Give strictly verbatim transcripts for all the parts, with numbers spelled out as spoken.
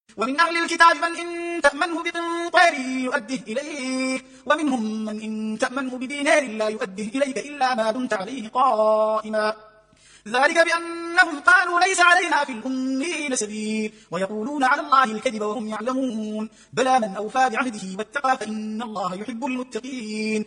ومن أهل الكتاب من إن تأمنه بقنطار يؤده إليك ومنهم من إن تأمنه بدينار لا يؤده إليك إلا ما دمت عليه قائما ذلك بأنهم قالوا ليس علينا في الأمين سبيل ويقولون على الله الكذب وهم يعلمون بلى من أوفى بعهده واتقى فإن الله يحب المتقين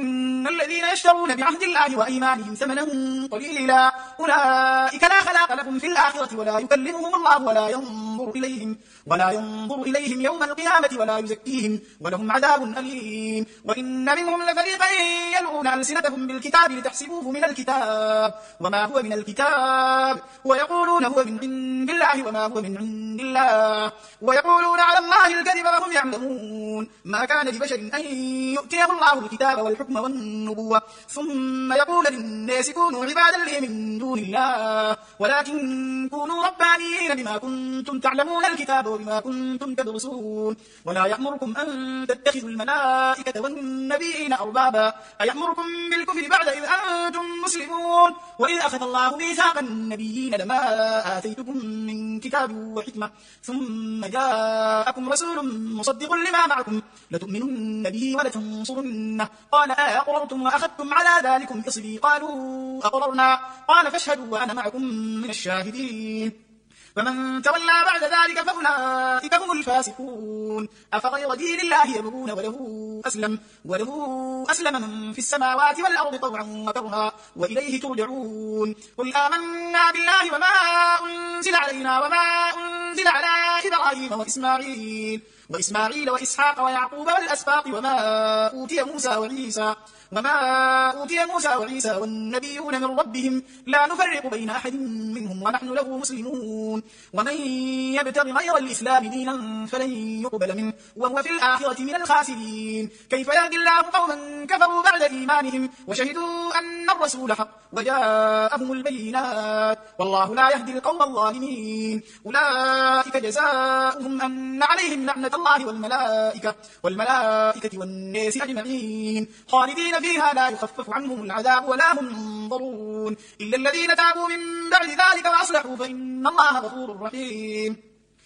إن الذين يشترون بعهد الله وأيمانهم ثمنا قليلا أولئك لا خلاق لهم في الآخرة ولا يكلمهم الله ولا ينظر إليهم ولا ينظر إليهم يوم القيامة ولا يزكيهم ولهم عذاب أليم وإن منهم لفريقا يلغون ألسنتهم بالكتاب لتحسبوه من الكتاب وما هو من الكتاب ويقولون هو من عند الله وما هو من عند الله ويقولون على الله الكذب وهم يعلمون ما كان لبشر أن يؤتيه الله الكتاب والحكم والنبوة ثم يقول للناس كونوا عبادا لي من دون الله ولكن كونوا ربانيين بما كنتم تعلمون الكتاب وبما كنتم تدرسون ولا يأمركم أن تتخذوا الملائكة والنبيين أربابا أيأمركم بالكفر بعد إذ أنتم مسلمون وإذ أخذ الله ميثاق النبيين لما آتيتكم من كتاب وحكمة ثم جاءكم رسول مصدق لما معكم لتؤمنن به ولتنصرنه قال أأقررتم وأخذتم على ذلكم إصري قالوا أقررنا قال فاشهدوا وأنا معكم من الشاهدين فمن تولى بعد ذلك فأولئك هم الفاسقون أفغير دين الله يبغون وله أسلم وله أسلم من في السماوات والأرض طوعا وكرها وإليه ترجعون قل آمنا بالله وما أنزل علينا وما أنزل على إبراهيم وإسماعيل وإسماعيل وإسحاق ويعقوب والأسباط وما أوتي موسى وعيسى وما أوتي موسى وعيسى والنبيون من ربهم لا نفرق بين أحد منهم ونحن له مسلمون ومن يبتغ غير الإسلام دينا فلن يقبل منه وهو في الآخرة من الخاسرين كيف يهدي الله قوما كفروا بعد إيمانهم وشهدوا أن الرسول حق وجاءهم البينات والله لا يهدي القوم الظالمين أولئك جزاؤهم أن عليهم لعنة الله والملائكة والملائكة والناس أجمعين خالدين فيها لا يخفف عنهم العذاب ولا هم ينظرون إلا الذين تابوا من بعد ذلك وأصلحوا فإن الله غفور رحيم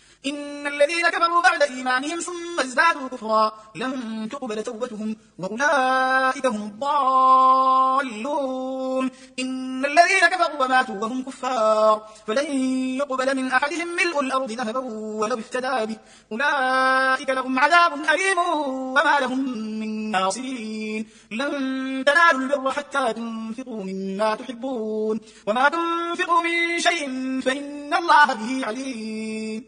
إن الذين كفروا بعد إيمانهم ثم ازدادوا كفرا لن تقبل توبتهم وأولئك هم الضالون إن الذين كفروا وماتوا وهم كفار فلن يقبل من أحدهم ملء الأرض ذهبا ولو افتدى به أولئك لهم عذاب أليم وما لهم من ناصرين لن تنالوا البر حتى تنفقوا مما تحبون وما تنفقوا من شيء فإن الله به عليم